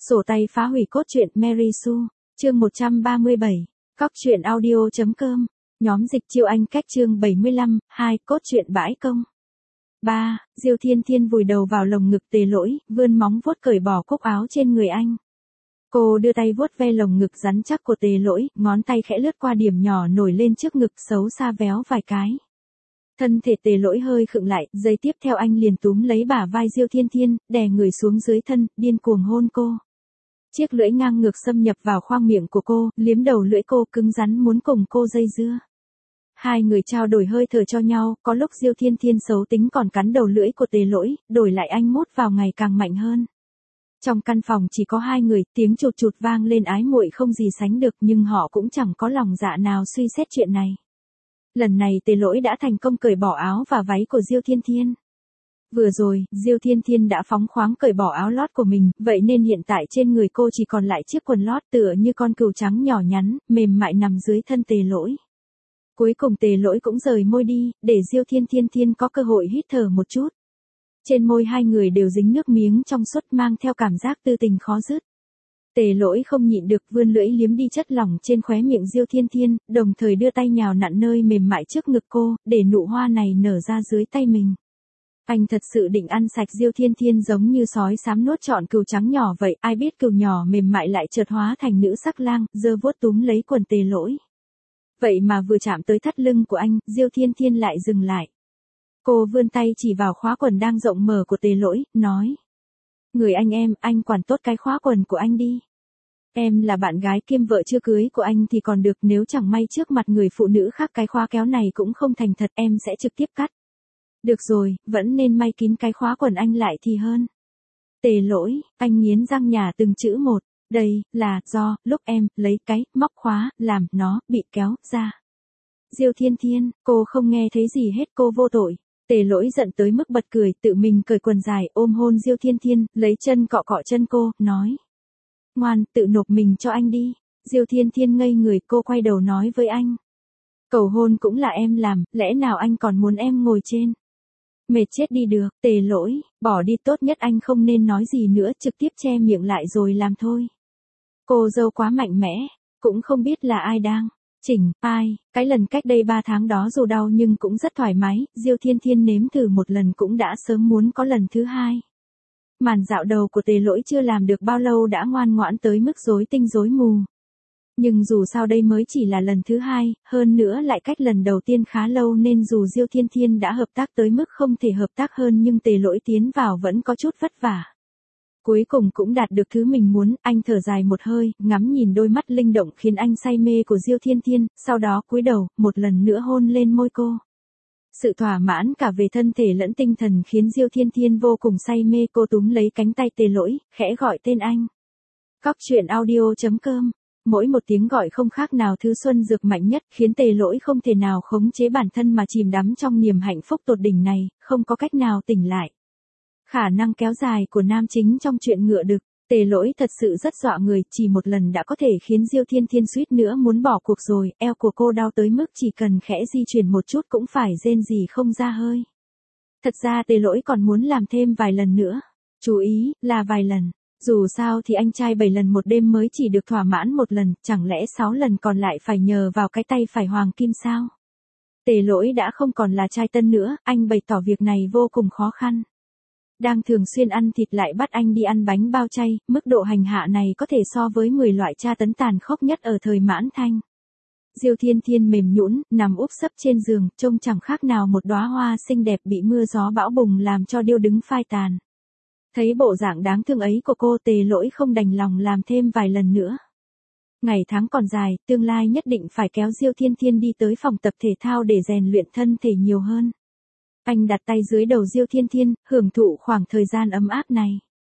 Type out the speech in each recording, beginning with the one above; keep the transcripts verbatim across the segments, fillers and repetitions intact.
Sổ tay phá hủy cốt truyện Mary Sue, chương một trăm ba mươi bảy, cóc truyện audio.com, nhóm dịch chiêu anh cách chương bảy mươi lăm, hai, cốt truyện bãi công. ba. Diêu Thiên Thiên vùi đầu vào lồng ngực Tề Lỗi, vươn móng vuốt cởi bỏ cúc áo trên người anh. Cô đưa tay vuốt ve lồng ngực rắn chắc của Tề Lỗi, ngón tay khẽ lướt qua điểm nhỏ nổi lên trước ngực xấu xa véo vài cái. Thân thể Tề Lỗi hơi khựng lại, giây tiếp theo anh liền túm lấy bả vai Diêu Thiên Thiên, đè người xuống dưới thân, điên cuồng hôn cô. Chiếc lưỡi ngang ngược xâm nhập vào khoang miệng của cô, liếm đầu lưỡi cô cứng rắn muốn cùng cô dây dưa. Hai người trao đổi hơi thở cho nhau, có lúc Diêu Thiên Thiên xấu tính còn cắn đầu lưỡi của Tề Lỗi, đổi lại anh mút vào ngày càng mạnh hơn. Trong căn phòng chỉ có hai người, tiếng chụt chụt vang lên ái muội không gì sánh được, nhưng họ cũng chẳng có lòng dạ nào suy xét chuyện này. Lần này Tề Lỗi đã thành công cởi bỏ áo và váy của Diêu Thiên Thiên. Vừa rồi, Diêu Thiên Thiên đã phóng khoáng cởi bỏ áo lót của mình, vậy nên hiện tại trên người cô chỉ còn lại chiếc quần lót tựa như con cừu trắng nhỏ nhắn, mềm mại nằm dưới thân Tề Lỗi. Cuối cùng Tề Lỗi cũng rời môi đi, để Diêu Thiên Thiên Thiên có cơ hội hít thở một chút. Trên môi hai người đều dính nước miếng trong suốt mang theo cảm giác tư tình khó dứt. Tề Lỗi không nhịn được vươn lưỡi liếm đi chất lỏng trên khóe miệng Diêu Thiên Thiên, đồng thời đưa tay nhào nặn nơi mềm mại trước ngực cô, để nụ hoa này nở ra dưới tay mình. Anh thật sự định ăn sạch Diêu Thiên Thiên giống như sói xám nuốt trọn cừu trắng nhỏ vậy, ai biết cừu nhỏ mềm mại lại chợt hóa thành nữ sắc lang, giơ vuốt túm lấy quần Tề Lỗi. Vậy mà vừa chạm tới thắt lưng của anh, Diêu Thiên Thiên lại dừng lại. Cô vươn tay chỉ vào khóa quần đang rộng mở của Tề Lỗi, nói. Người anh em, anh quản tốt cái khóa quần của anh đi. Em là bạn gái kiêm vợ chưa cưới của anh thì còn được, nếu chẳng may trước mặt người phụ nữ khác cái khóa kéo này cũng không thành thật, em sẽ trực tiếp cắt. Được rồi, vẫn nên may kín cái khóa quần anh lại thì hơn. Tề Lỗi, anh nghiến răng nhả từng chữ một, đây, là, do, lúc em, lấy cái, móc khóa, làm, nó, bị kéo, ra. Diêu Thiên Thiên, cô không nghe thấy gì hết, cô vô tội. Tề Lỗi giận tới mức bật cười, tự mình cởi quần dài, ôm hôn Diêu Thiên Thiên, lấy chân cọ cọ chân cô, nói. Ngoan, tự nộp mình cho anh đi. Diêu Thiên Thiên ngây người, cô quay đầu nói với anh. Cầu hôn cũng là em làm, lẽ nào anh còn muốn em ngồi trên? Mệt chết đi được, Tề Lỗi, bỏ đi, tốt nhất anh không nên nói gì nữa, trực tiếp che miệng lại rồi làm thôi. Cô dâu quá mạnh mẽ, cũng không biết là ai đang chỉnh, ai, cái lần cách đây ba tháng đó dù đau nhưng cũng rất thoải mái, Diêu Thiên Thiên nếm thử một lần cũng đã sớm muốn có lần thứ hai. Màn dạo đầu của Tề Lỗi chưa làm được bao lâu đã ngoan ngoãn tới mức rối tinh rối mù. Nhưng dù sao đây mới chỉ là lần thứ hai, hơn nữa lại cách lần đầu tiên khá lâu nên dù Diêu Thiên Thiên đã hợp tác tới mức không thể hợp tác hơn nhưng Tề Lỗi tiến vào vẫn có chút vất vả. Cuối cùng cũng đạt được thứ mình muốn, anh thở dài một hơi, ngắm nhìn đôi mắt linh động khiến anh say mê của Diêu Thiên Thiên, sau đó cúi đầu, một lần nữa hôn lên môi cô. Sự thỏa mãn cả về thân thể lẫn tinh thần khiến Diêu Thiên Thiên vô cùng say mê, cô túm lấy cánh tay Tề Lỗi, khẽ gọi tên anh. Cóc truyện audio.com, mỗi một tiếng gọi không khác nào thứ xuân dược mạnh nhất, khiến Tề Lỗi không thể nào khống chế bản thân mà chìm đắm trong niềm hạnh phúc tột đỉnh này, không có cách nào tỉnh lại. Khả năng kéo dài của nam chính trong chuyện ngựa đực, Tề Lỗi thật sự rất dọa người, chỉ một lần đã có thể khiến Diêu Thiên Thiên suýt nữa muốn bỏ cuộc rồi, eo của cô đau tới mức chỉ cần khẽ di chuyển một chút cũng phải rên rỉ không ra hơi. Thật ra Tề Lỗi còn muốn làm thêm vài lần nữa, chú ý, là vài lần, dù sao thì anh trai bảy lần một đêm mới chỉ được thỏa mãn một lần, chẳng lẽ sáu lần còn lại phải nhờ vào cái tay phải hoàng kim sao? Tề Lỗi đã không còn là trai tân nữa, anh bày tỏ việc này vô cùng khó khăn. Đang thường xuyên ăn thịt lại bắt anh đi ăn bánh bao chay, mức độ hành hạ này có thể so với mười loại tra tấn tàn khốc nhất ở thời Mãn Thanh. Diêu Thiên Thiên mềm nhũn, nằm úp sấp trên giường, trông chẳng khác nào một đóa hoa xinh đẹp bị mưa gió bão bùng làm cho điêu đứng phai tàn. Thấy bộ dạng đáng thương ấy của cô, Tề Lỗi không đành lòng làm thêm vài lần nữa. Ngày tháng còn dài, tương lai nhất định phải kéo Diêu Thiên Thiên đi tới phòng tập thể thao để rèn luyện thân thể nhiều hơn. Anh đặt tay dưới đầu Diêu Thiên Thiên, hưởng thụ khoảng thời gian ấm áp này.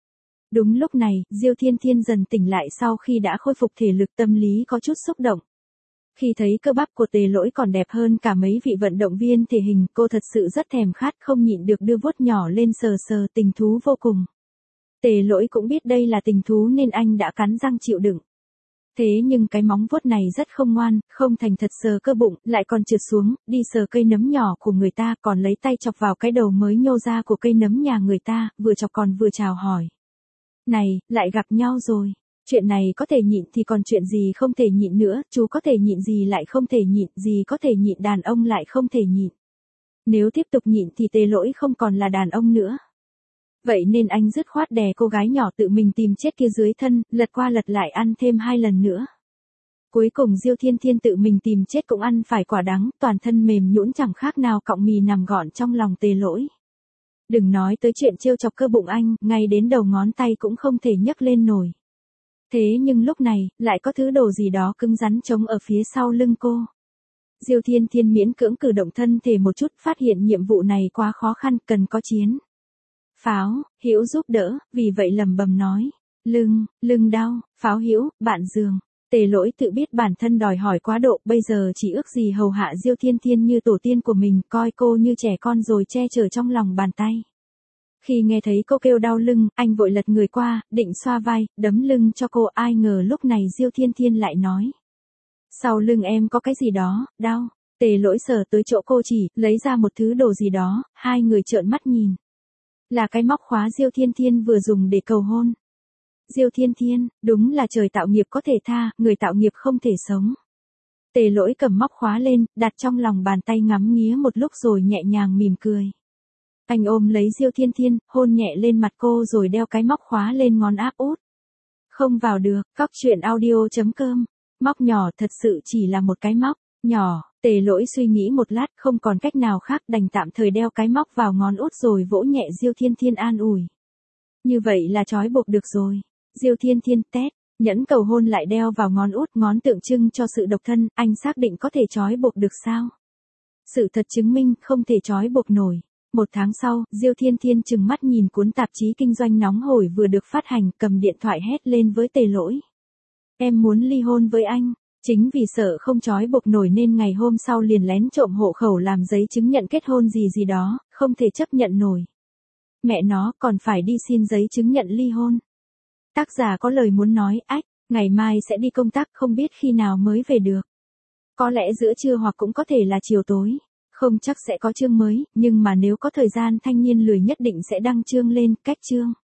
Đúng lúc này, Diêu Thiên Thiên dần tỉnh lại sau khi đã khôi phục thể lực, tâm lý có chút xúc động. Khi thấy cơ bắp của Tề Lỗi còn đẹp hơn cả mấy vị vận động viên thể hình, cô thật sự rất thèm khát, không nhịn được đưa vuốt nhỏ lên sờ sờ, tình thú vô cùng. Tề Lỗi cũng biết đây là tình thú nên anh đã cắn răng chịu đựng. Thế nhưng cái móng vuốt này rất không ngoan, không thành thật sờ cơ bụng, lại còn trượt xuống, đi sờ cây nấm nhỏ của người ta, còn lấy tay chọc vào cái đầu mới nhô ra của cây nấm nhà người ta, vừa chọc còn vừa chào hỏi. Này, lại gặp nhau rồi. Chuyện này có thể nhịn thì còn chuyện gì không thể nhịn nữa, chú có thể nhịn gì lại không thể nhịn, gì có thể nhịn đàn ông lại không thể nhịn. Nếu tiếp tục nhịn thì Tề Lỗi không còn là đàn ông nữa. Vậy nên anh dứt khoát đè cô gái nhỏ tự mình tìm chết kia dưới thân, lật qua lật lại ăn thêm hai lần nữa. Cuối cùng Diêu Thiên Thiên tự mình tìm chết cũng ăn phải quả đắng, toàn thân mềm nhũn chẳng khác nào cọng mì nằm gọn trong lòng Tề Lỗi. Đừng nói tới chuyện trêu chọc cơ bụng anh, ngay đến đầu ngón tay cũng không thể nhấc lên nổi. Thế nhưng lúc này, lại có thứ đồ gì đó cứng rắn trống ở phía sau lưng cô. Diêu Thiên Thiên miễn cưỡng cử động thân thể một chút, phát hiện nhiệm vụ này quá khó khăn, cần có chiến Pháo Hữu giúp đỡ, vì vậy lẩm bẩm nói, lưng, lưng đau, Pháo Hữu, bạn giường. Tề Lỗi tự biết bản thân đòi hỏi quá độ, bây giờ chỉ ước gì hầu hạ Diêu Thiên Thiên như tổ tiên của mình, coi cô như trẻ con rồi che chở trong lòng bàn tay. Khi nghe thấy cô kêu đau lưng, anh vội lật người qua, định xoa vai, đấm lưng cho cô, ai ngờ lúc này Diêu Thiên Thiên lại nói. Sau lưng em có cái gì đó, đau. Tề Lỗi sờ tới chỗ cô chỉ, lấy ra một thứ đồ gì đó, hai người trợn mắt nhìn. Là cái móc khóa Diêu Thiên Thiên vừa dùng để cầu hôn. Diêu Thiên Thiên, đúng là trời tạo nghiệp có thể tha, người tạo nghiệp không thể sống. Tề Lỗi cầm móc khóa lên, đặt trong lòng bàn tay ngắm nghía một lúc rồi nhẹ nhàng mỉm cười. Anh ôm lấy Diêu Thiên Thiên, hôn nhẹ lên mặt cô rồi đeo cái móc khóa lên ngón áp út. Không vào được, cóc truyện audio chấm com. Móc nhỏ thật sự chỉ là một cái móc nhỏ, Tề Lỗi suy nghĩ một lát không còn cách nào khác đành tạm thời đeo cái móc vào ngón út rồi vỗ nhẹ Diêu Thiên Thiên an ủi. Như vậy là trói buộc được rồi. Diêu Thiên Thiên tét, nhẫn cầu hôn lại đeo vào ngón út, ngón tượng trưng cho sự độc thân, anh xác định có thể trói buộc được sao? Sự thật chứng minh không thể trói buộc nổi. Một tháng sau, Diêu Thiên Thiên trừng mắt nhìn cuốn tạp chí kinh doanh nóng hổi vừa được phát hành, cầm điện thoại hét lên với Tề Lỗi. Em muốn ly hôn với anh. Chính vì sợ không trói buộc nổi nên ngày hôm sau liền lén trộm hộ khẩu làm giấy chứng nhận kết hôn gì gì đó, không thể chấp nhận nổi. Mẹ nó còn phải đi xin giấy chứng nhận ly hôn. Tác giả có lời muốn nói, ách, ngày mai sẽ đi công tác không biết khi nào mới về được. Có lẽ giữa trưa hoặc cũng có thể là chiều tối. Không chắc sẽ có chương mới, nhưng mà nếu có thời gian thanh niên lười nhất định sẽ đăng chương lên, cách chương.